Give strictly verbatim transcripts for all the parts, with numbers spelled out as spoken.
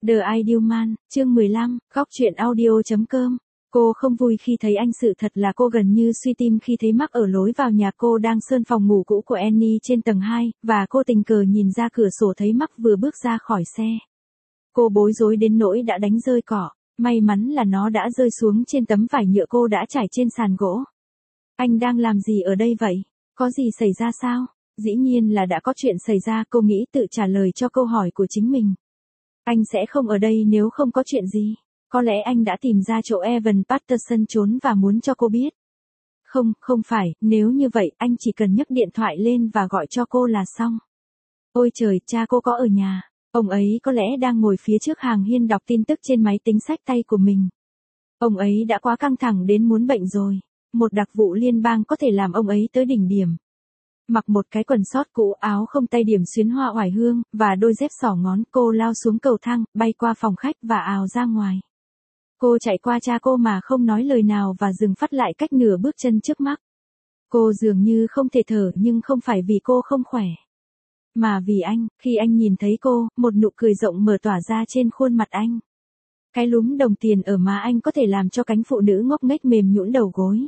The Ideal Man, chương mười lăm, góc truyện audio chấm com. Cô không vui khi thấy anh, sự thật là cô gần như suy tim khi thấy Mark ở lối vào nhà cô đang sơn phòng ngủ cũ của Annie trên tầng hai, và cô tình cờ nhìn ra cửa sổ thấy Mark vừa bước ra khỏi xe. Cô bối rối đến nỗi đã đánh rơi cỏ, may mắn là nó đã rơi xuống trên tấm vải nhựa cô đã trải trên sàn gỗ. Anh đang làm gì ở đây vậy? Có gì xảy ra sao? Dĩ nhiên là đã có chuyện xảy ra, cô nghĩ tự trả lời cho câu hỏi của chính mình. Anh sẽ không ở đây nếu không có chuyện gì. Có lẽ anh đã tìm ra chỗ Evan Patterson trốn và muốn cho cô biết. Không, không phải, nếu như vậy, anh chỉ cần nhấc điện thoại lên và gọi cho cô là xong. Ôi trời, cha cô có ở nhà. Ông ấy có lẽ đang ngồi phía trước hàng hiên đọc tin tức trên máy tính xách tay của mình. Ông ấy đã quá căng thẳng đến muốn bệnh rồi. Một đặc vụ liên bang có thể làm ông ấy tới đỉnh điểm. Mặc một cái quần sót cũ, áo không tay điểm xuyến hoa oải hương, và đôi dép xỏ ngón, cô lao xuống cầu thang, bay qua phòng khách và ào ra ngoài. Cô chạy qua cha cô mà không nói lời nào và dừng phát lại cách nửa bước chân trước mắt. Cô dường như không thể thở, nhưng không phải vì cô không khỏe, mà vì anh. Khi anh nhìn thấy cô, một nụ cười rộng mở tỏa ra trên khuôn mặt anh. Cái lúm đồng tiền ở má anh có thể làm cho cánh phụ nữ ngốc nghếch mềm nhũn đầu gối.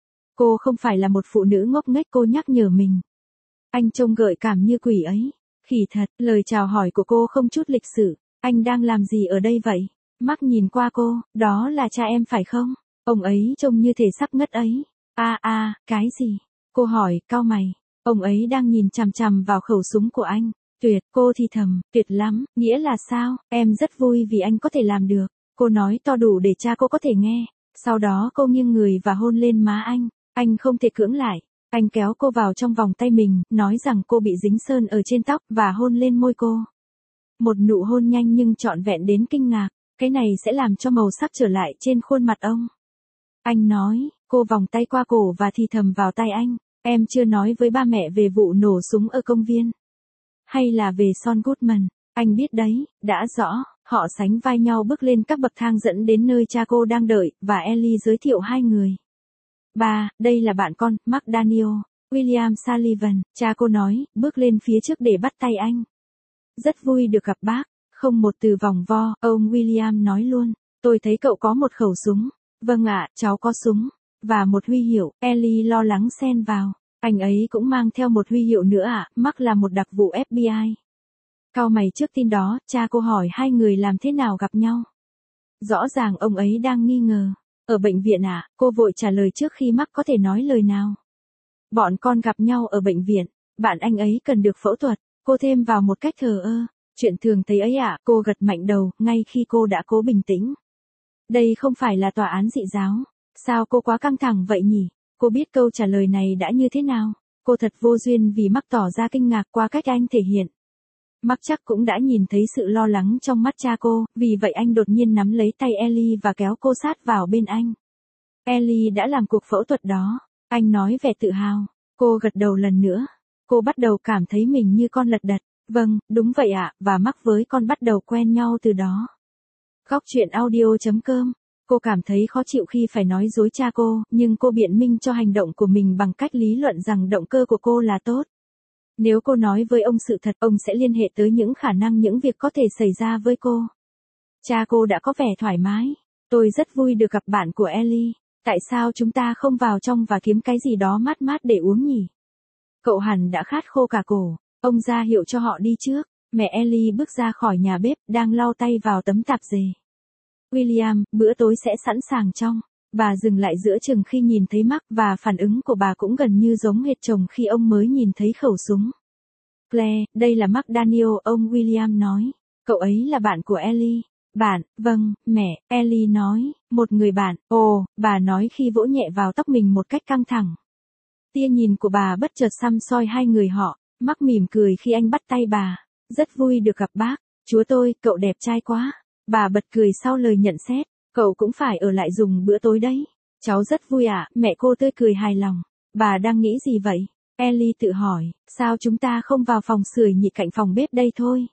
Cô không phải là một phụ nữ ngốc nghếch, cô nhắc nhở mình. Anh trông gợi cảm như quỷ ấy. Khỉ thật, lời chào hỏi của cô không chút lịch sự. Anh đang làm gì ở đây vậy? Mark nhìn qua cô, đó là cha em phải không? Ông ấy trông như thể sắp ngất ấy. A à, a, à, cái gì? Cô hỏi, cau mày. Ông ấy đang nhìn chằm chằm vào khẩu súng của anh. Tuyệt, cô thì thầm, tuyệt lắm, nghĩa là sao? Em rất vui vì anh có thể làm được. Cô nói to đủ để cha cô có thể nghe. Sau đó cô nghiêng người và hôn lên má anh. Anh không thể cưỡng lại. Anh kéo cô vào trong vòng tay mình, nói rằng cô bị dính sơn ở trên tóc, và hôn lên môi cô. Một nụ hôn nhanh nhưng trọn vẹn đến kinh ngạc. Cái này sẽ làm cho màu sắc trở lại trên khuôn mặt ông. Anh nói. Cô vòng tay qua cổ và thì thầm vào tai anh. Em chưa nói với ba mẹ về vụ nổ súng ở công viên. Hay là về Saul Goodman. Anh biết đấy, đã rõ. Họ sánh vai nhau bước lên các bậc thang dẫn đến nơi cha cô đang đợi, và Ellie giới thiệu hai người. Ba, đây là bạn con, Mark Daniel, William Sullivan, cha cô nói, bước lên phía trước để bắt tay anh. Rất vui được gặp bác. Không một từ vòng vo, ông William nói luôn. Tôi thấy cậu có một khẩu súng. Vâng ạ, cháu có súng. Và một huy hiệu. Ellie lo lắng xen vào. Anh ấy cũng mang theo một huy hiệu nữa ạ. À? Mark là một đặc vụ ép bê i. Cau mày trước tin đó, cha cô hỏi hai người làm thế nào gặp nhau. Rõ ràng ông ấy đang nghi ngờ. Ở bệnh viện ạ, à? Cô vội trả lời trước khi Mark có thể nói lời nào. Bọn con gặp nhau ở bệnh viện. Bạn anh ấy cần được phẫu thuật. Cô thêm vào một cách thờ ơ. Chuyện thường thấy ấy ạ, à? Cô gật mạnh đầu, ngay khi cô đã cố bình tĩnh. Đây không phải là tòa án dị giáo. Sao cô quá căng thẳng vậy nhỉ? Cô biết câu trả lời này đã như thế nào. Cô thật vô duyên vì Mark tỏ ra kinh ngạc qua cách anh thể hiện. Mark chắc cũng đã nhìn thấy sự lo lắng trong mắt cha cô, vì vậy anh đột nhiên nắm lấy tay Ellie và kéo cô sát vào bên anh. Ellie đã làm cuộc phẫu thuật đó. Anh nói vẻ tự hào. Cô gật đầu lần nữa. Cô bắt đầu cảm thấy mình như con lật đật. Vâng, đúng vậy ạ, à, và Mark với con bắt đầu quen nhau từ đó. Góc truyện audio chấm com. Cô cảm thấy khó chịu khi phải nói dối cha cô, nhưng cô biện minh cho hành động của mình bằng cách lý luận rằng động cơ của cô là tốt. Nếu cô nói với ông sự thật, ông sẽ liên hệ tới những khả năng những việc có thể xảy ra với cô. Cha cô đã có vẻ thoải mái. Tôi rất vui được gặp bạn của Ellie. Tại sao chúng ta không vào trong và kiếm cái gì đó mát mát để uống nhỉ? Cậu hẳn đã khát khô cả cổ. Ông ra hiệu cho họ đi trước. Mẹ Ellie bước ra khỏi nhà bếp, đang lau tay vào tấm tạp dề. William, bữa tối sẽ sẵn sàng trong. Bà dừng lại giữa chừng khi nhìn thấy Mark, và phản ứng của bà cũng gần như giống hệt chồng khi ông mới nhìn thấy khẩu súng. Claire, đây là Mark Daniel, ông William nói. Cậu ấy là bạn của Ellie. Bạn, vâng, mẹ, Ellie nói, một người bạn. Ồ, bà nói khi vỗ nhẹ vào tóc mình một cách căng thẳng. Tia nhìn của bà bất chợt săm soi hai người họ. Mark mỉm cười khi anh bắt tay bà. Rất vui được gặp bác. Chúa tôi, cậu đẹp trai quá. Bà bật cười sau lời nhận xét. Cậu cũng phải ở lại dùng bữa tối đấy. Cháu rất vui ạ, à, mẹ cô tươi cười hài lòng. Bà đang nghĩ gì vậy? Ellie tự hỏi, sao chúng ta không vào phòng sưởi nhị cạnh phòng bếp đây thôi?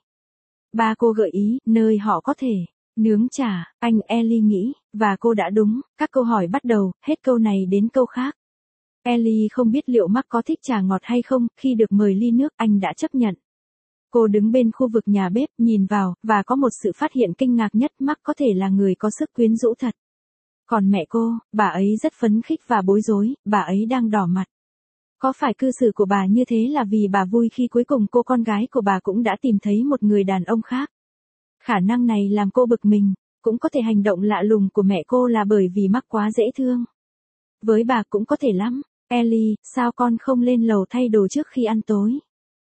Ba cô gợi ý, nơi họ có thể nướng chả, anh Ellie nghĩ, và cô đã đúng. Các câu hỏi bắt đầu, hết câu này đến câu khác. Ellie không biết liệu Mark có thích trà ngọt hay không, khi được mời ly nước, anh đã chấp nhận. Cô đứng bên khu vực nhà bếp, nhìn vào, và có một sự phát hiện kinh ngạc nhất, Mark có thể là người có sức quyến rũ thật. Còn mẹ cô, bà ấy rất phấn khích và bối rối, bà ấy đang đỏ mặt. Có phải cư xử của bà như thế là vì bà vui khi cuối cùng cô con gái của bà cũng đã tìm thấy một người đàn ông khác? Khả năng này làm cô bực mình, cũng có thể hành động lạ lùng của mẹ cô là bởi vì Mark quá dễ thương. Với bà cũng có thể lắm. Ellie, sao con không lên lầu thay đồ trước khi ăn tối?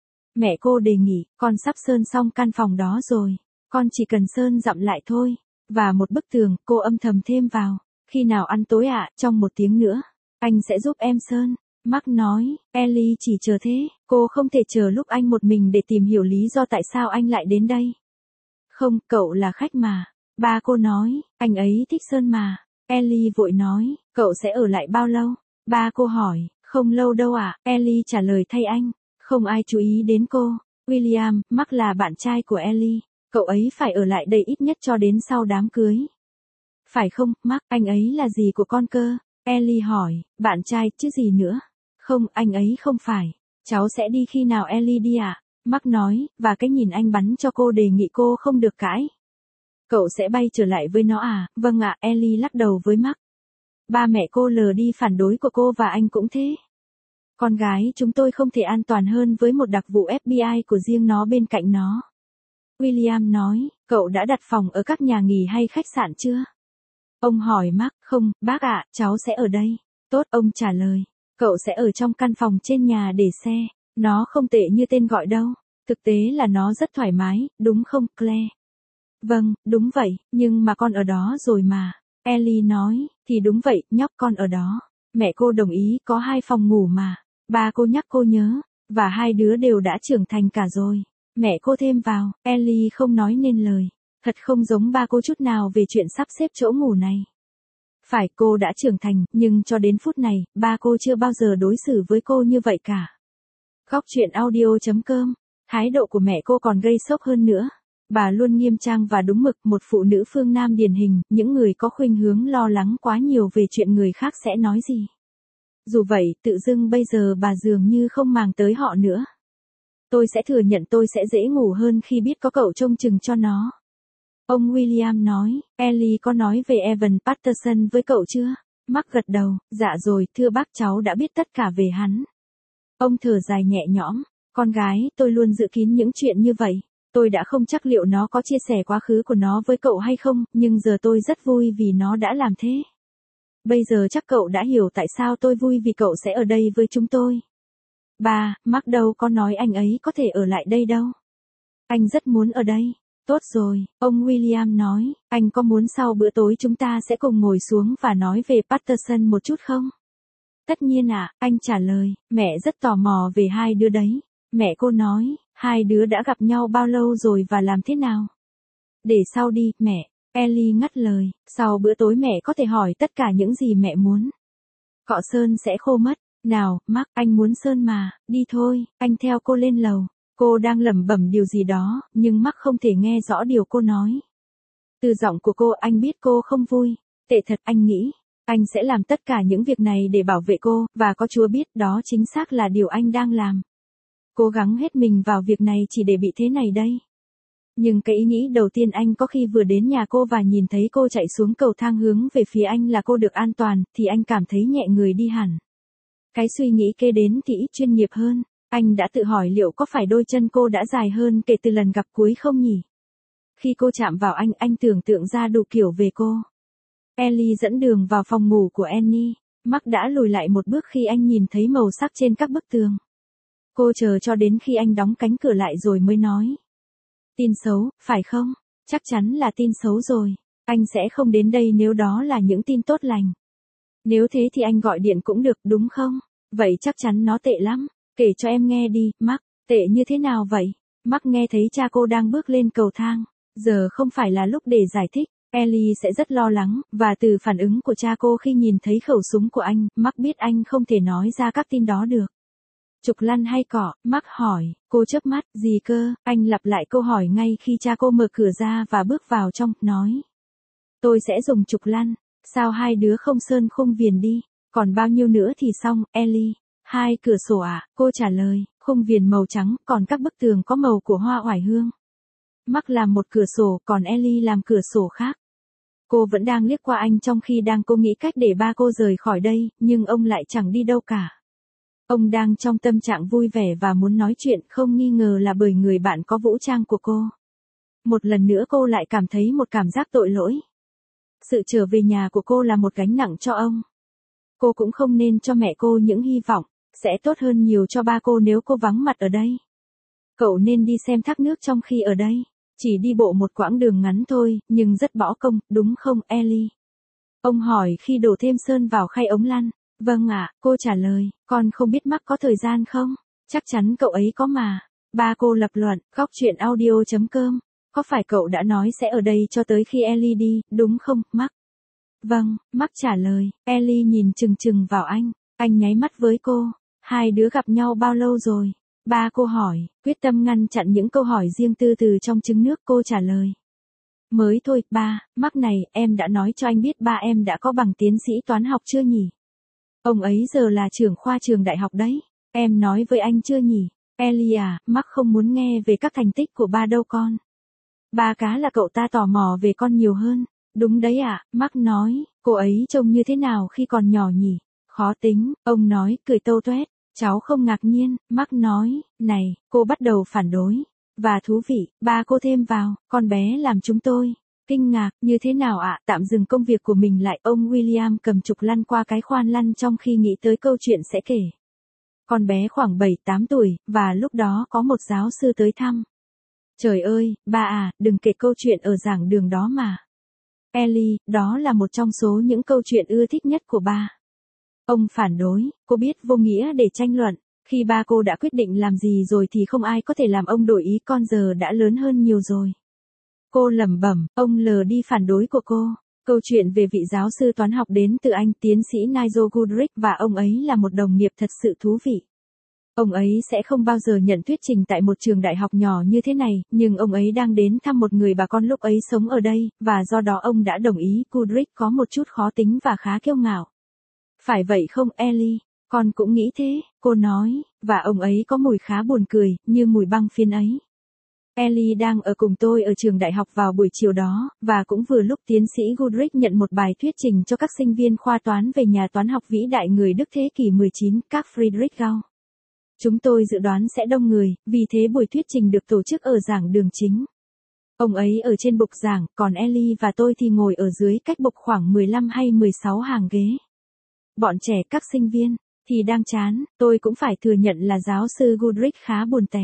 Mẹ cô đề nghị, con sắp sơn xong căn phòng đó rồi. Con chỉ cần sơn dặm lại thôi. Và một bức tường, cô âm thầm thêm vào. Khi nào ăn tối ạ, trong một tiếng nữa. Anh sẽ giúp em sơn. Mark nói, Ellie chỉ chờ thế. Cô không thể chờ lúc anh một mình để tìm hiểu lý do tại sao anh lại đến đây. Không, cậu là khách mà. Ba cô nói, anh ấy thích sơn mà. Ellie vội nói, cậu sẽ ở lại bao lâu? Ba cô hỏi, không lâu đâu ạ. À? Ellie trả lời thay anh. Không ai chú ý đến cô. William, Mark là bạn trai của Ellie. Cậu ấy phải ở lại đây ít nhất cho đến sau đám cưới. Phải không, Mark, anh ấy là gì của con cơ? Ellie hỏi, bạn trai chứ gì nữa? Không, anh ấy không phải. Cháu sẽ đi khi nào Ellie đi ạ? À? Mark nói, và cái nhìn anh bắn cho cô đề nghị cô không được cãi. Cậu sẽ bay trở lại với nó à? Vâng ạ, Ellie lắc đầu với Mark. Ba mẹ cô lờ đi phản đối của cô và anh cũng thế. Con gái chúng tôi không thể an toàn hơn với một đặc vụ ép bê i của riêng nó bên cạnh nó. William nói, cậu đã đặt phòng ở các nhà nghỉ hay khách sạn chưa? Ông hỏi Mark, không, bác ạ, cháu sẽ ở đây. Tốt, ông trả lời. Cậu sẽ ở trong căn phòng trên nhà để xe. Nó không tệ như tên gọi đâu. Thực tế là nó rất thoải mái, đúng không, Claire? Vâng, đúng vậy, nhưng mà con ở đó rồi mà. Ellie nói, thì đúng vậy, nhóc con ở đó. Mẹ cô đồng ý có hai phòng ngủ mà. Ba cô nhắc cô nhớ, và hai đứa đều đã trưởng thành cả rồi. Mẹ cô thêm vào, Ellie không nói nên lời. Thật không giống ba cô chút nào về chuyện sắp xếp chỗ ngủ này. Phải, cô đã trưởng thành, nhưng cho đến phút này, ba cô chưa bao giờ đối xử với cô như vậy cả. Góc truyện audio chấm com. Thái độ của mẹ cô còn gây sốc hơn nữa. Bà luôn nghiêm trang và đúng mực, một phụ nữ phương Nam điển hình, những người có khuynh hướng lo lắng quá nhiều về chuyện người khác sẽ nói gì. Dù vậy, tự dưng bây giờ bà dường như không màng tới họ nữa. Tôi sẽ thừa nhận tôi sẽ dễ ngủ hơn khi biết có cậu trông chừng cho nó. Ông William nói, Ellie có nói về Evan Patterson với cậu chưa? Mark gật đầu, dạ rồi, thưa bác, cháu đã biết tất cả về hắn. Ông thở dài nhẹ nhõm, con gái, tôi luôn dự kín những chuyện như vậy. Tôi đã không chắc liệu nó có chia sẻ quá khứ của nó với cậu hay không, nhưng giờ tôi rất vui vì nó đã làm thế. Bây giờ chắc cậu đã hiểu tại sao tôi vui vì cậu sẽ ở đây với chúng tôi. Ba, Mark đâu có nói anh ấy có thể ở lại đây đâu. Anh rất muốn ở đây. Tốt rồi, ông William nói, anh có muốn sau bữa tối chúng ta sẽ cùng ngồi xuống và nói về Patterson một chút không? Tất nhiên ạ, à, anh trả lời, mẹ rất tò mò về hai đứa đấy. Mẹ cô nói, hai đứa đã gặp nhau bao lâu rồi và làm thế nào? Để sau đi, mẹ. Ellie ngắt lời, sau bữa tối mẹ có thể hỏi tất cả những gì mẹ muốn. Cọ sơn sẽ khô mất. Nào, Mark, anh muốn sơn mà, đi thôi, anh theo cô lên lầu. Cô đang lẩm bẩm điều gì đó, nhưng Mark không thể nghe rõ điều cô nói. Từ giọng của cô anh biết cô không vui. Tệ thật, anh nghĩ. Anh sẽ làm tất cả những việc này để bảo vệ cô, và có Chúa biết đó chính xác là điều anh đang làm. Cố gắng hết mình vào việc này chỉ để bị thế này đây. Nhưng cái ý nghĩ đầu tiên anh có khi vừa đến nhà cô và nhìn thấy cô chạy xuống cầu thang hướng về phía anh là cô được an toàn, thì anh cảm thấy nhẹ người đi hẳn. Cái suy nghĩ kế đến thì ít chuyên nghiệp hơn. Anh đã tự hỏi liệu có phải đôi chân cô đã dài hơn kể từ lần gặp cuối không nhỉ? Khi cô chạm vào anh, anh tưởng tượng ra đủ kiểu về cô. Ellie dẫn đường vào phòng ngủ của Annie. Mark đã lùi lại một bước khi anh nhìn thấy màu sắc trên các bức tường. Cô chờ cho đến khi anh đóng cánh cửa lại rồi mới nói. Tin xấu, phải không? Chắc chắn là tin xấu rồi. Anh sẽ không đến đây nếu đó là những tin tốt lành. Nếu thế thì anh gọi điện cũng được, đúng không? Vậy chắc chắn nó tệ lắm. Kể cho em nghe đi, Mark. Tệ như thế nào vậy? Mark nghe thấy cha cô đang bước lên cầu thang. Giờ không phải là lúc để giải thích. Ellie sẽ rất lo lắng, và từ phản ứng của cha cô khi nhìn thấy khẩu súng của anh, Mark biết anh không thể nói ra các tin đó được. Trục lăn hay cỏ, Mark hỏi, cô chớp mắt, gì cơ, anh lặp lại câu hỏi ngay khi cha cô mở cửa ra và bước vào trong, nói. Tôi sẽ dùng trục lăn, sao hai đứa không sơn khung viền đi, còn bao nhiêu nữa thì xong, Ellie. Hai cửa sổ à, cô trả lời, khung viền màu trắng, còn các bức tường có màu của hoa oải hương. Mark làm một cửa sổ, còn Ellie làm cửa sổ khác. Cô vẫn đang liếc qua anh trong khi đang cố nghĩ cách để ba cô rời khỏi đây, nhưng ông lại chẳng đi đâu cả. Ông đang trong tâm trạng vui vẻ và muốn nói chuyện, không nghi ngờ là bởi người bạn có vũ trang của cô. Một lần nữa cô lại cảm thấy một cảm giác tội lỗi. Sự trở về nhà của cô là một gánh nặng cho ông. Cô cũng không nên cho mẹ cô những hy vọng, sẽ tốt hơn nhiều cho ba cô nếu cô vắng mặt ở đây. Cậu nên đi xem thác nước trong khi ở đây. Chỉ đi bộ một quãng đường ngắn thôi, nhưng rất bỏ công, đúng không, Ellie? Ông hỏi khi đổ thêm sơn vào khay ống lăn. Vâng ạ, cô trả lời, con không biết Mark có thời gian không? Chắc chắn cậu ấy có mà. Ba cô lập luận, góc chuyện audio chấm com. Có phải cậu đã nói sẽ ở đây cho tới khi Ellie đi, đúng không, Mark? Vâng, Mark trả lời. Ellie nhìn chừng chừng vào anh. Anh nháy mắt với cô. Hai đứa gặp nhau bao lâu rồi? Ba cô hỏi, quyết tâm ngăn chặn những câu hỏi riêng tư từ trong trứng nước. Cô trả lời. Mới thôi, ba, Mark này, em đã nói cho anh biết ba em đã có bằng tiến sĩ toán học chưa nhỉ? Ông ấy giờ là trưởng khoa trường đại học đấy. Em nói với anh chưa nhỉ? Ellie à, Mark không muốn nghe về các thành tích của ba đâu con. Ba cá là cậu ta tò mò về con nhiều hơn. Đúng đấy ạ, à, Mark nói, cô ấy trông như thế nào khi còn nhỏ nhỉ? Khó tính, ông nói, cười tâu tuét. Cháu không ngạc nhiên, Mark nói, này, cô bắt đầu phản đối. Và thú vị, ba cô thêm vào, con bé làm chúng tôi kinh ngạc, như thế nào ạ? À? Tạm dừng công việc của mình lại, ông William cầm trục lăn qua cái khoan lăn trong khi nghĩ tới câu chuyện sẽ kể. Con bé khoảng bảy tám tuổi, và lúc đó có một giáo sư tới thăm. Trời ơi, ba à, đừng kể câu chuyện ở giảng đường đó mà. Ellie, đó là một trong số những câu chuyện ưa thích nhất của ba. Ông phản đối, cô biết vô nghĩa để tranh luận. Khi ba cô đã quyết định làm gì rồi thì không ai có thể làm ông đổi ý, con giờ đã lớn hơn nhiều rồi. Cô lẩm bẩm, ông lờ đi phản đối của cô. Câu chuyện về vị giáo sư toán học đến từ Anh, tiến sĩ Nigel Goodrich, và ông ấy là một đồng nghiệp thật sự thú vị. Ông ấy sẽ không bao giờ nhận thuyết trình tại một trường đại học nhỏ như thế này, nhưng ông ấy đang đến thăm một người bà con lúc ấy sống ở đây, và do đó ông đã đồng ý. Goodrich có một chút khó tính và khá kiêu ngạo. Phải vậy không, Ellie? Con cũng nghĩ thế, cô nói, và ông ấy có mùi khá buồn cười, như mùi băng phiến ấy. Ellie đang ở cùng tôi ở trường đại học vào buổi chiều đó, và cũng vừa lúc tiến sĩ Goodrich nhận một bài thuyết trình cho các sinh viên khoa toán về nhà toán học vĩ đại người Đức thế kỷ mười chín, các Friedrich Gauss. Chúng tôi dự đoán sẽ đông người, vì thế buổi thuyết trình được tổ chức ở giảng đường chính. Ông ấy ở trên bục giảng, còn Ellie và tôi thì ngồi ở dưới cách bục khoảng mười lăm hay mười sáu hàng ghế. Bọn trẻ, các sinh viên, thì đang chán, tôi cũng phải thừa nhận là giáo sư Goodrich khá buồn tẻ.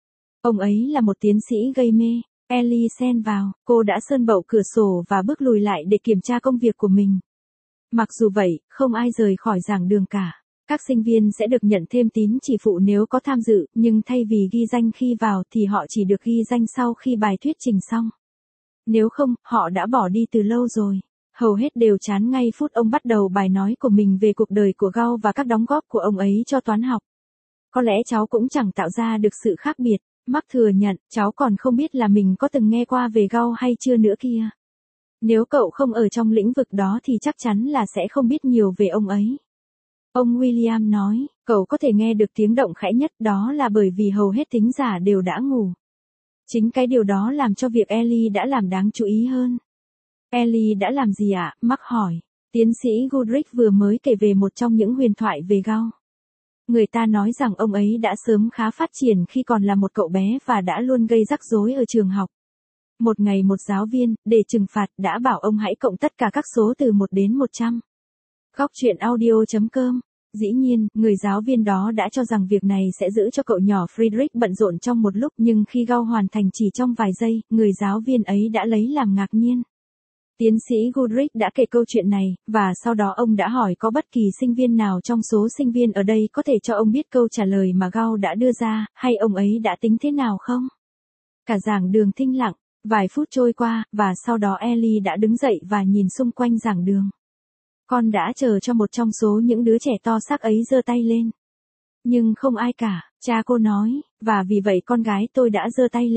Ông ấy là một tiến sĩ gây mê. Ellie xen vào, cô đã sơn bậu cửa sổ và bước lùi lại để kiểm tra công việc của mình. Mặc dù vậy, không ai rời khỏi giảng đường cả. Các sinh viên sẽ được nhận thêm tín chỉ phụ nếu có tham dự, nhưng thay vì ghi danh khi vào thì họ chỉ được ghi danh sau khi bài thuyết trình xong. Nếu không, họ đã bỏ đi từ lâu rồi. Hầu hết đều chán ngay phút ông bắt đầu bài nói của mình về cuộc đời của Gauss và các đóng góp của ông ấy cho toán học. Có lẽ cháu cũng chẳng tạo ra được sự khác biệt. Mark thừa nhận, cháu còn không biết là mình có từng nghe qua về Gauss hay chưa nữa kia. Nếu cậu không ở trong lĩnh vực đó thì chắc chắn là sẽ không biết nhiều về ông ấy. Ông William nói, cậu có thể nghe được tiếng động khẽ nhất, đó là bởi vì hầu hết thính giả đều đã ngủ. Chính cái điều đó làm cho việc Ellie đã làm đáng chú ý hơn. Ellie đã làm gì ạ? À? Mark hỏi. Tiến sĩ Goodrich vừa mới kể về một trong những huyền thoại về Gauss. Người ta nói rằng ông ấy đã sớm khá phát triển khi còn là một cậu bé và đã luôn gây rắc rối ở trường học. Một ngày một giáo viên, để trừng phạt, đã bảo ông hãy cộng tất cả các số từ một đến một trăm. Góc chuyện audio chấm com. Dĩ nhiên, người giáo viên đó đã cho rằng việc này sẽ giữ cho cậu nhỏ Friedrich bận rộn trong một lúc, nhưng khi Gauss hoàn thành chỉ trong vài giây, người giáo viên ấy đã lấy làm ngạc nhiên. Tiến sĩ Goodrich đã kể câu chuyện này, và sau đó ông đã hỏi có bất kỳ sinh viên nào trong số sinh viên ở đây có thể cho ông biết câu trả lời mà Gauss đã đưa ra, hay ông ấy đã tính thế nào không? Cả giảng đường thinh lặng, vài phút trôi qua, và sau đó Ellie đã đứng dậy và nhìn xung quanh giảng đường. Con đã chờ cho một trong số những đứa trẻ to xác ấy giơ tay lên. Nhưng không ai cả, cha cô nói, và vì vậy con gái tôi đã giơ tay lên.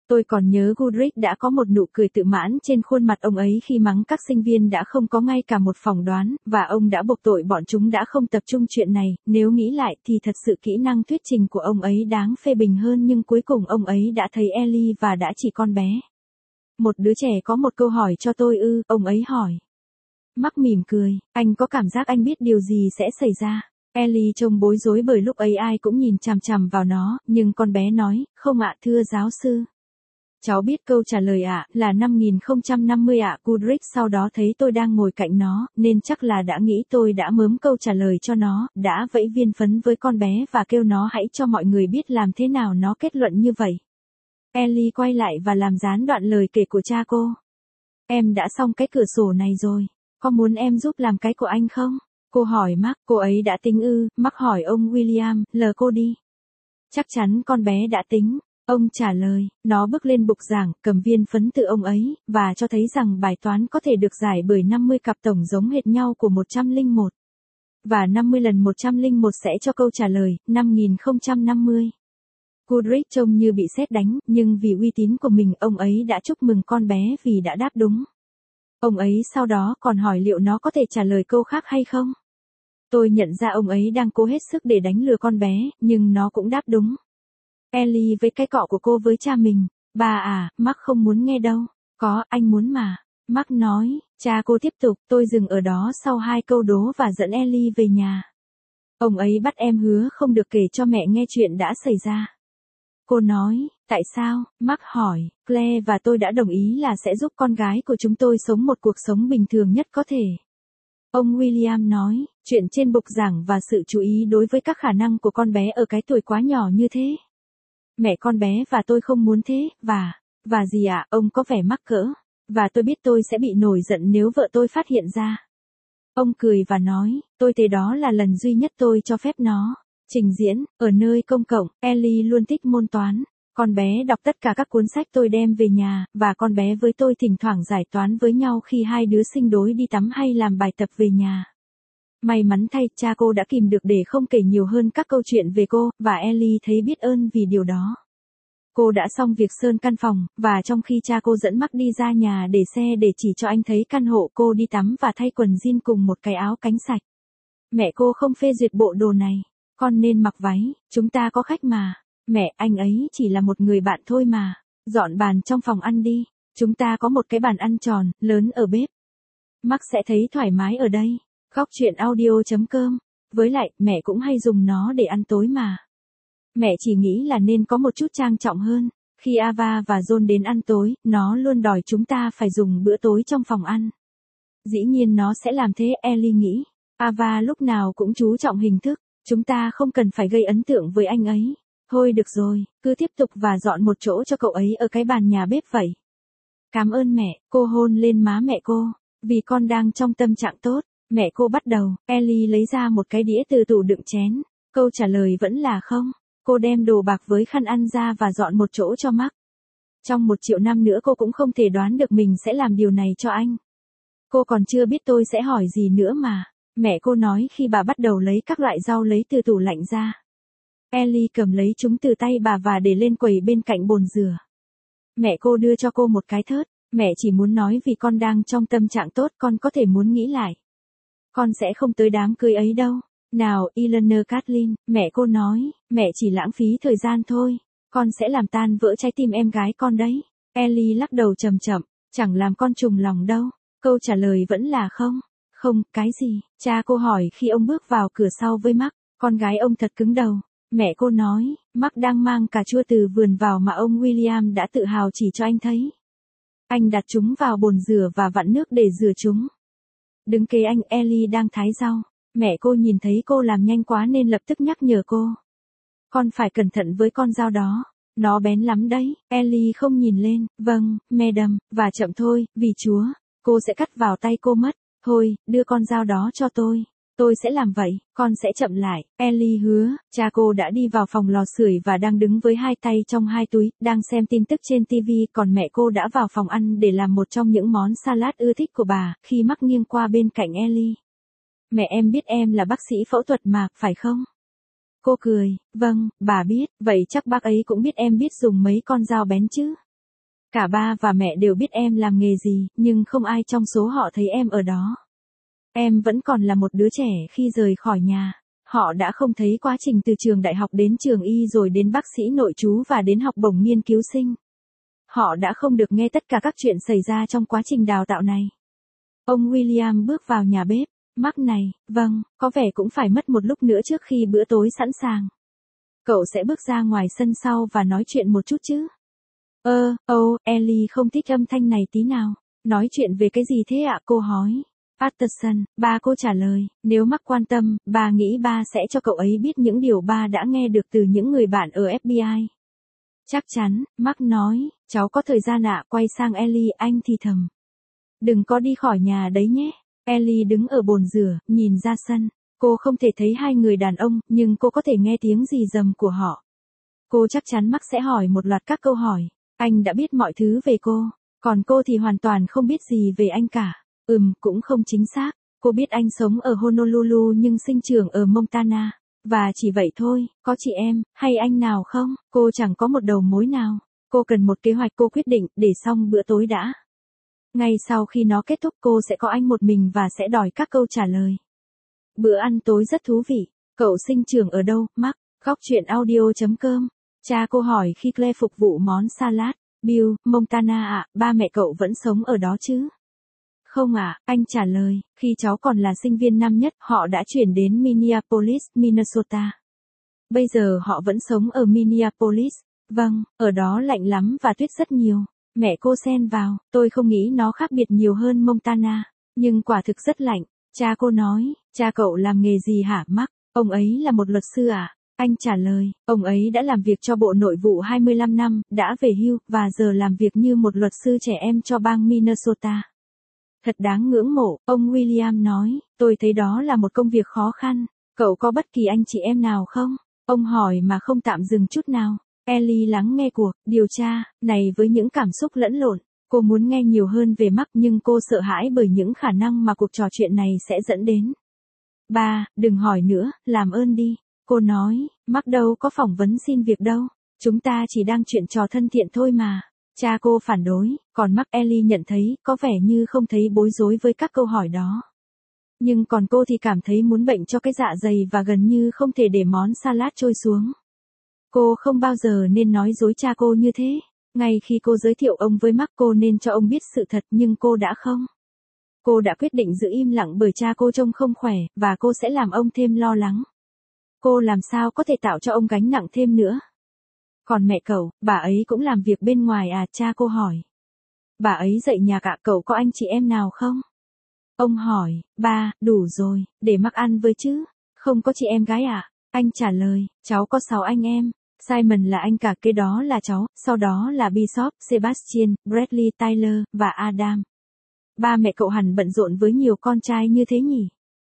Tôi còn nhớ Goodrich đã có một nụ cười tự mãn trên khuôn mặt ông ấy khi mắng các sinh viên đã không có ngay cả một phỏng đoán, và ông đã buộc tội bọn chúng đã không tập trung chuyện này. Nếu nghĩ lại thì thật sự kỹ năng thuyết trình của ông ấy đáng phê bình hơn, nhưng cuối cùng ông ấy đã thấy Ellie và đã chỉ con bé. Một đứa trẻ có một câu hỏi cho tôi ư, ông ấy hỏi. Mark mỉm cười, anh có cảm giác anh biết điều gì sẽ xảy ra. Ellie trông bối rối bởi lúc ấy ai cũng nhìn chằm chằm vào nó, nhưng con bé nói, không ạ thưa giáo sư. Cháu biết câu trả lời ạ, là năm nghìn không trăm năm mươi ạ. Goodrich sau đó thấy tôi đang ngồi cạnh nó, nên chắc là đã nghĩ tôi đã mớm câu trả lời cho nó, đã vẫy viên phấn với con bé và kêu nó hãy cho mọi người biết làm thế nào nó kết luận như vậy. Ellie quay lại và làm gián đoạn lời kể của cha cô. Em đã xong cái cửa sổ này rồi, có muốn em giúp làm cái của anh không? Cô hỏi Mark, cô ấy đã tính ư? Mark hỏi ông William, lờ cô đi. Chắc chắn con bé đã tính. Ông trả lời, nó bước lên bục giảng, cầm viên phấn từ ông ấy, và cho thấy rằng bài toán có thể được giải bởi năm mươi cặp tổng giống hệt nhau của một trăm lẻ một. Và năm mươi lần một trăm lẻ một sẽ cho câu trả lời, năm nghìn không trăm năm mươi. Goodrich trông như bị sét đánh, nhưng vì uy tín của mình ông ấy đã chúc mừng con bé vì đã đáp đúng. Ông ấy sau đó còn hỏi liệu nó có thể trả lời câu khác hay không. Tôi nhận ra ông ấy đang cố hết sức để đánh lừa con bé, nhưng nó cũng đáp đúng. Ellie với cái cọ của cô với cha mình. Bà à, Mark không muốn nghe đâu. Có, anh muốn mà. Mark nói, cha cô tiếp tục, tôi dừng ở đó sau hai câu đố và dẫn Ellie về nhà. Ông ấy bắt em hứa không được kể cho mẹ nghe chuyện đã xảy ra. Cô nói, tại sao? Mark hỏi, Claire và tôi đã đồng ý là sẽ giúp con gái của chúng tôi sống một cuộc sống bình thường nhất có thể. Ông William nói, chuyện trên bục giảng và sự chú ý đối với các khả năng của con bé ở cái tuổi quá nhỏ như thế. Mẹ con bé và tôi không muốn thế, và, và gì ạ, à, ông có vẻ mắc cỡ, và tôi biết tôi sẽ bị nổi giận nếu vợ tôi phát hiện ra. Ông cười và nói, tôi thấy đó là lần duy nhất tôi cho phép nó trình diễn, ở nơi công cộng. Ellie luôn thích môn toán. Con bé đọc tất cả các cuốn sách tôi đem về nhà, và con bé với tôi thỉnh thoảng giải toán với nhau khi hai đứa sinh đối đi tắm hay làm bài tập về nhà. May mắn thay, cha cô đã kìm được để không kể nhiều hơn các câu chuyện về cô, và Ellie thấy biết ơn vì điều đó. Cô đã xong việc sơn căn phòng, và trong khi cha cô dẫn Mark đi ra nhà để xe để chỉ cho anh thấy căn hộ, cô đi tắm và thay quần jean cùng một cái áo cánh sạch. Mẹ cô không phê duyệt bộ đồ này. Con nên mặc váy, chúng ta có khách mà. Mẹ, anh ấy chỉ là một người bạn thôi mà. Dọn bàn trong phòng ăn đi. Chúng ta có một cái bàn ăn tròn, lớn ở bếp. Mark sẽ thấy thoải mái ở đây. Góc chuyện audio chấm com. Với lại, mẹ cũng hay dùng nó để ăn tối mà. Mẹ chỉ nghĩ là nên có một chút trang trọng hơn. Khi Ava và John đến ăn tối, nó luôn đòi chúng ta phải dùng bữa tối trong phòng ăn. Dĩ nhiên nó sẽ làm thế, Ellie nghĩ. Ava lúc nào cũng chú trọng hình thức. Chúng ta không cần phải gây ấn tượng với anh ấy. Thôi được rồi, cứ tiếp tục và dọn một chỗ cho cậu ấy ở cái bàn nhà bếp vậy. Cảm ơn mẹ, cô hôn lên má mẹ cô. Vì con đang trong tâm trạng tốt. Mẹ cô bắt đầu, Ellie lấy ra một cái đĩa từ tủ đựng chén. Câu trả lời vẫn là không. Cô đem đồ bạc với khăn ăn ra và dọn một chỗ cho Mark. Trong một triệu năm nữa cô cũng không thể đoán được mình sẽ làm điều này cho anh. Cô còn chưa biết tôi sẽ hỏi gì nữa mà. Mẹ cô nói khi bà bắt đầu lấy các loại rau lấy từ tủ lạnh ra. Ellie cầm lấy chúng từ tay bà và để lên quầy bên cạnh bồn rửa. Mẹ cô đưa cho cô một cái thớt. Mẹ chỉ muốn nói vì con đang trong tâm trạng tốt, con có thể muốn nghĩ lại. Con sẽ không tới đám cưới ấy đâu. Nào, Eleanor Kathleen, mẹ cô nói, mẹ chỉ lãng phí thời gian thôi. Con sẽ làm tan vỡ trái tim em gái con đấy. Ellie lắc đầu chậm chậm, chẳng làm con trùng lòng đâu. Câu trả lời vẫn là không. Không, cái gì? Cha cô hỏi khi ông bước vào cửa sau với Mark. Con gái ông thật cứng đầu. Mẹ cô nói, Mark đang mang cà chua từ vườn vào mà ông William đã tự hào chỉ cho anh thấy. Anh đặt chúng vào bồn rửa và vặn nước để rửa chúng. Đứng kế anh, Ellie đang thái rau. Mẹ cô nhìn thấy cô làm nhanh quá nên lập tức nhắc nhở cô. Con phải cẩn thận với con dao đó. Nó bén lắm đấy. Ellie không nhìn lên. Vâng, madam, và chậm thôi, vì Chúa. Cô sẽ cắt vào tay cô mất. Thôi, đưa con dao đó cho tôi. Tôi sẽ làm vậy, con sẽ chậm lại. Ellie hứa. Cha cô đã đi vào phòng lò sưởi và đang đứng với hai tay trong hai túi, đang xem tin tức trên ti vi, còn mẹ cô đã vào phòng ăn để làm một trong những món salad ưa thích của bà, khi Mark nghiêng qua bên cạnh Ellie. Mẹ em biết em là bác sĩ phẫu thuật mà, phải không? Cô cười, vâng, bà biết, vậy chắc bác ấy cũng biết em biết dùng mấy con dao bén chứ. Cả ba và mẹ đều biết em làm nghề gì, nhưng không ai trong số họ thấy em ở đó. Em vẫn còn là một đứa trẻ khi rời khỏi nhà. Họ đã không thấy quá trình từ trường đại học đến trường y rồi đến bác sĩ nội trú và đến học bổng nghiên cứu sinh. Họ đã không được nghe tất cả các chuyện xảy ra trong quá trình đào tạo này. Ông William bước vào nhà bếp. Mark này, vâng, có vẻ cũng phải mất một lúc nữa trước khi bữa tối sẵn sàng. Cậu sẽ bước ra ngoài sân sau và nói chuyện một chút chứ? Ơ, âu, Ellie không thích âm thanh này tí nào. Nói chuyện về cái gì thế ạ? Cô hỏi. Patterson, ba cô trả lời, nếu Mark quan tâm, ba nghĩ ba sẽ cho cậu ấy biết những điều ba đã nghe được từ những người bạn ở ép bê i. Chắc chắn, Mark nói, cháu có thời gian ạ. Quay sang Ellie, anh thì thầm. Đừng có đi khỏi nhà đấy nhé. Ellie đứng ở bồn rửa, nhìn ra sân. Cô không thể thấy hai người đàn ông, nhưng cô có thể nghe tiếng rì rầm của họ. Cô chắc chắn Mark sẽ hỏi một loạt các câu hỏi. Anh đã biết mọi thứ về cô, còn cô thì hoàn toàn không biết gì về anh cả. Ừm, cũng không chính xác. Cô biết anh sống ở Honolulu nhưng sinh trưởng ở Montana. Và chỉ vậy thôi, có chị em, hay anh nào không? Cô chẳng có một đầu mối nào. Cô cần một kế hoạch. Cô quyết định, để xong bữa tối đã. Ngay sau khi nó kết thúc cô sẽ có anh một mình và sẽ đòi các câu trả lời. Bữa ăn tối rất thú vị. Cậu sinh trưởng ở đâu, Mark? Góc chuyện audio chấm com. Cha cô hỏi khi Claire phục vụ món salad. Bill, Montana ạ, ba mẹ cậu vẫn sống ở đó chứ? Không ạ, anh trả lời, khi cháu còn là sinh viên năm nhất, họ đã chuyển đến Minneapolis, Minnesota. Bây giờ họ vẫn sống ở Minneapolis. Vâng, ở đó lạnh lắm và tuyết rất nhiều. Mẹ cô xen vào, tôi không nghĩ nó khác biệt nhiều hơn Montana, nhưng quả thực rất lạnh. Cha cô nói, cha cậu làm nghề gì hả Mark? Ông ấy là một luật sư à? Anh trả lời, ông ấy đã làm việc cho Bộ Nội vụ hai mươi lăm năm, đã về hưu, và giờ làm việc như một luật sư trẻ em cho bang Minnesota. Thật đáng ngưỡng mộ, ông William nói, tôi thấy đó là một công việc khó khăn. Cậu có bất kỳ anh chị em nào không? Ông hỏi mà không tạm dừng chút nào. Ellie lắng nghe cuộc điều tra này với những cảm xúc lẫn lộn. Cô muốn nghe nhiều hơn về Mark nhưng cô sợ hãi bởi những khả năng mà cuộc trò chuyện này sẽ dẫn đến. Ba, đừng hỏi nữa, làm ơn đi. Cô nói, Mark đâu có phỏng vấn xin việc đâu. Chúng ta chỉ đang chuyện trò thân thiện thôi mà. Cha cô phản đối, còn Mark. Ellie nhận thấy, có vẻ như không thấy bối rối với các câu hỏi đó. Nhưng còn cô thì cảm thấy muốn bệnh cho cái dạ dày và gần như không thể để món salad trôi xuống. Cô không bao giờ nên nói dối cha cô như thế. Ngay khi cô giới thiệu ông với Mark cô nên cho ông biết sự thật nhưng cô đã không. Cô đã quyết định giữ im lặng bởi cha cô trông không khỏe, và cô sẽ làm ông thêm lo lắng. Cô làm sao có thể tạo cho ông gánh nặng thêm nữa. Còn mẹ cậu, bà ấy cũng làm việc bên ngoài à? Cha cô hỏi. Bà ấy dạy nhạc ạ. Cậu có anh chị em nào không? Ông hỏi, ba, đủ rồi, để Mark ăn với chứ. Không có chị em gái ạ. Anh trả lời, cháu có sáu anh em. Simon là anh cả, kế đó là cháu, sau đó là Bishop, Sebastian, Bradley, Tyler, và Adam. Ba mẹ cậu hẳn bận rộn với nhiều con trai như thế nhỉ?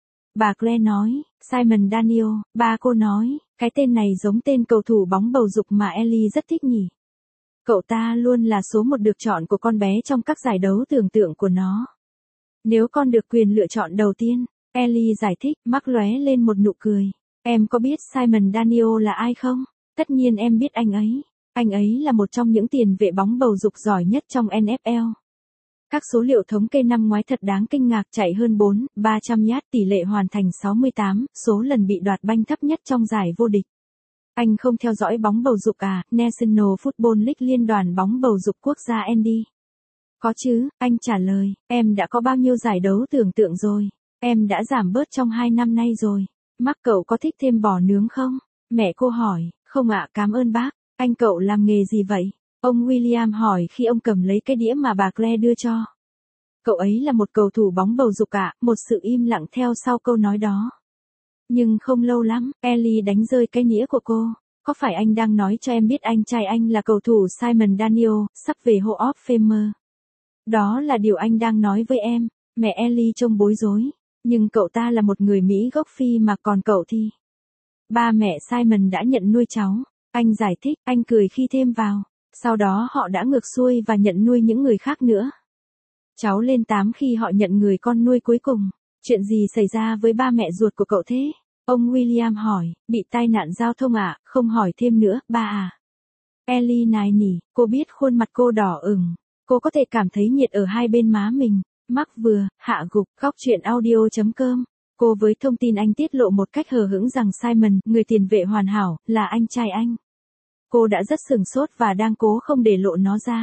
Bà Claire nói, Simon Daniel, ba cô nói, cái tên này giống tên cầu thủ bóng bầu dục mà Ellie rất thích nhỉ. Cậu ta luôn là số một được chọn của con bé trong các giải đấu tưởng tượng của nó. Nếu con được quyền lựa chọn đầu tiên, Ellie giải thích. Mark lóe lên một nụ cười. Em có biết Simon Daniel là ai không? Tất nhiên em biết anh ấy. Anh ấy là một trong những tiền vệ bóng bầu dục giỏi nhất trong en ép lờ. Các số liệu thống kê năm ngoái thật đáng kinh ngạc, chạy hơn bốn nghìn ba trăm yard, tỷ lệ hoàn thành sáu mươi tám, số lần bị đoạt banh thấp nhất trong giải vô địch. Anh không theo dõi bóng bầu dục à? National Football League, liên đoàn bóng bầu dục quốc gia en đê. Có chứ, anh trả lời, em đã có bao nhiêu giải đấu tưởng tượng rồi? Em đã giảm bớt trong hai năm nay rồi. Mark, cậu có thích thêm bò nướng không? Mẹ cô hỏi, không ạ, cảm ơn bác. Anh cậu làm nghề gì vậy? Ông William hỏi khi ông cầm lấy cái đĩa mà bà Claire đưa cho. Cậu ấy là một cầu thủ bóng bầu dục ạ. Một sự im lặng theo sau câu nói đó. Nhưng không lâu lắm, Ellie đánh rơi cái nĩa của cô. Có phải anh đang nói cho em biết anh trai anh là cầu thủ Simon Daniel, sắp về Hall of Famer? Đó là điều anh đang nói với em. Mẹ Ellie trông bối rối. Nhưng cậu ta là một người Mỹ gốc Phi mà còn cậu thì. Ba mẹ Simon đã nhận nuôi cháu. Anh giải thích, anh cười khi thêm vào. Sau đó họ đã ngược xuôi và nhận nuôi những người khác nữa. Cháu lên tám khi họ nhận người con nuôi cuối cùng. Chuyện gì xảy ra với ba mẹ ruột của cậu thế? Ông William hỏi, bị tai nạn giao thông à? Không hỏi thêm nữa, ba à? Ellie nài nỉ, cô biết khuôn mặt cô đỏ ửng. Cô có thể cảm thấy nhiệt ở hai bên má mình. Mark vừa, hạ gục, góc chuyện audio chấm com. Cô với thông tin anh tiết lộ một cách hờ hững rằng Simon, người tiền vệ hoàn hảo, là anh trai anh. Cô đã rất sửng sốt và đang cố không để lộ nó ra.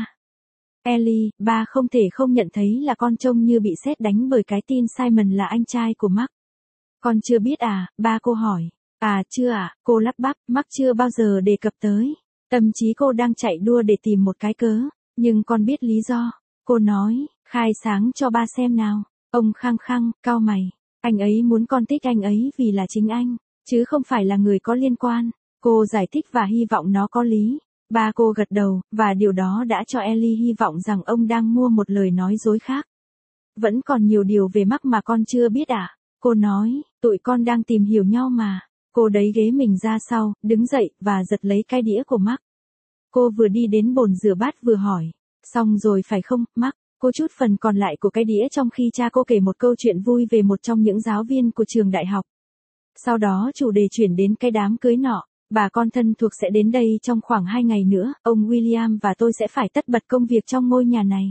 Ellie, ba không thể không nhận thấy là con trông như bị sét đánh bởi cái tin Simon là anh trai của Mark. Con chưa biết à, ba cô hỏi. À chưa à, cô lắp bắp, Mark chưa bao giờ đề cập tới. Tâm trí cô đang chạy đua để tìm một cái cớ, nhưng con biết lý do. Cô nói, khai sáng cho ba xem nào. Ông khăng khăng, cau mày. Anh ấy muốn con thích anh ấy vì là chính anh, chứ không phải là người có liên quan. Cô giải thích và hy vọng nó có lý. Ba cô gật đầu, và điều đó đã cho Ellie hy vọng rằng ông đang mua một lời nói dối khác. Vẫn còn nhiều điều về Mark mà con chưa biết à? Cô nói, tụi con đang tìm hiểu nhau mà. Cô đẩy ghế mình ra sau, đứng dậy, và giật lấy cái đĩa của Mark. Cô vừa đi đến bồn rửa bát vừa hỏi. Xong rồi phải không, Mark? Cô chút phần còn lại của cái đĩa trong khi cha cô kể một câu chuyện vui về một trong những giáo viên của trường đại học. Sau đó chủ đề chuyển đến cái đám cưới nọ. Bà con thân thuộc sẽ đến đây trong khoảng hai ngày nữa, ông William và tôi sẽ phải tất bật công việc trong ngôi nhà này.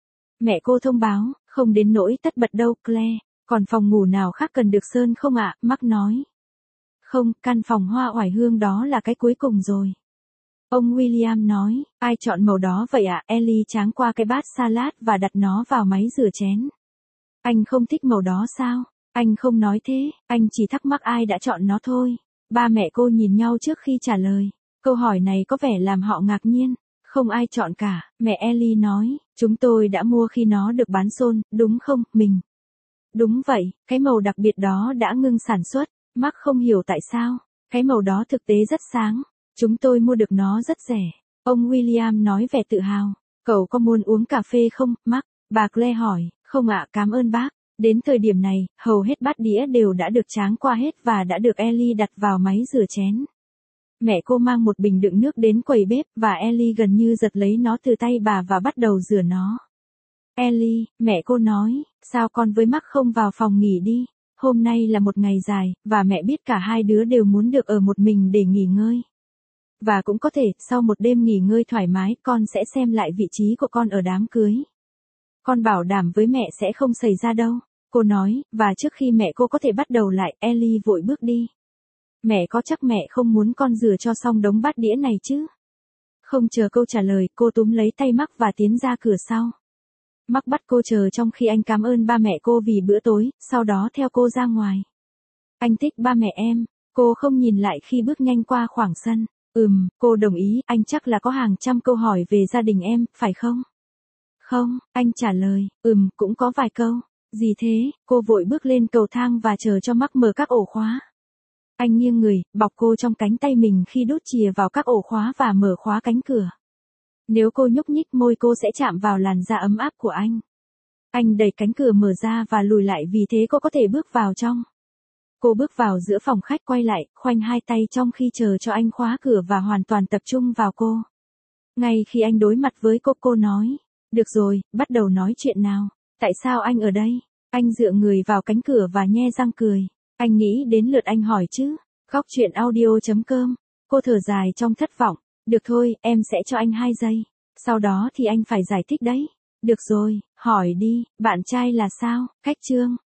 Mẹ cô thông báo, không đến nỗi tất bật đâu, Claire. Còn phòng ngủ nào khác cần được sơn không ạ? Mark nói. Không, căn phòng hoa oải hương đó là cái cuối cùng rồi. Ông William nói, ai chọn màu đó vậy ạ? Ellie tráng qua cái bát salad và đặt nó vào máy rửa chén. Anh không thích màu đó sao? Anh không nói thế, anh chỉ thắc mắc ai đã chọn nó thôi. Ba mẹ cô nhìn nhau trước khi trả lời. Câu hỏi này có vẻ làm họ ngạc nhiên. Không ai chọn cả, mẹ Ellie nói, chúng tôi đã mua khi nó được bán xôn, đúng không, mình? Đúng vậy, cái màu đặc biệt đó đã ngưng sản xuất. Mark không hiểu tại sao. Cái màu đó thực tế rất sáng. Chúng tôi mua được nó rất rẻ. Ông William nói vẻ tự hào. Cậu có muốn uống cà phê không, Mark? Bà Claire hỏi. Không ạ, cảm ơn bác. Đến thời điểm này, hầu hết bát đĩa đều đã được tráng qua hết và đã được Ellie đặt vào máy rửa chén. Mẹ cô mang một bình đựng nước đến quầy bếp và Ellie gần như giật lấy nó từ tay bà và bắt đầu rửa nó. Ellie, mẹ cô nói, sao con với Mark không vào phòng nghỉ đi? Hôm nay là một ngày dài, và mẹ biết cả hai đứa đều muốn được ở một mình để nghỉ ngơi. Và cũng có thể, sau một đêm nghỉ ngơi thoải mái, con sẽ xem lại vị trí của con ở đám cưới. Con bảo đảm với mẹ sẽ không xảy ra đâu, cô nói, và trước khi mẹ cô có thể bắt đầu lại, Ellie vội bước đi. Mẹ có chắc mẹ không muốn con rửa cho xong đống bát đĩa này chứ? Không chờ câu trả lời, cô túm lấy tay Mark và tiến ra cửa sau. Mark bắt cô chờ trong khi anh cảm ơn ba mẹ cô vì bữa tối, sau đó theo cô ra ngoài. Anh thích ba mẹ em, cô không nhìn lại khi bước nhanh qua khoảng sân. Ừm, cô đồng ý, anh chắc là có hàng trăm câu hỏi về gia đình em, phải không? Không, anh trả lời, ừm, cũng có vài câu. Gì thế? Cô vội bước lên cầu thang và chờ cho Mark mở các ổ khóa. Anh nghiêng người, bọc cô trong cánh tay mình khi đút chìa vào các ổ khóa và mở khóa cánh cửa. Nếu cô nhúc nhích môi cô sẽ chạm vào làn da ấm áp của anh. Anh đẩy cánh cửa mở ra và lùi lại vì thế cô có thể bước vào trong. Cô bước vào giữa phòng khách quay lại, khoanh hai tay trong khi chờ cho anh khóa cửa và hoàn toàn tập trung vào cô. Ngay khi anh đối mặt với cô, cô nói, được rồi, bắt đầu nói chuyện nào. Tại sao anh ở đây? Anh dựa người vào cánh cửa và nhe răng cười. Anh nghĩ đến lượt anh hỏi chứ. Góc chuyện audio chấm com. Cô thở dài trong thất vọng. Được thôi, em sẽ cho anh hai giây. Sau đó thì anh phải giải thích đấy. Được rồi, hỏi đi, bạn trai là sao? Cách chương.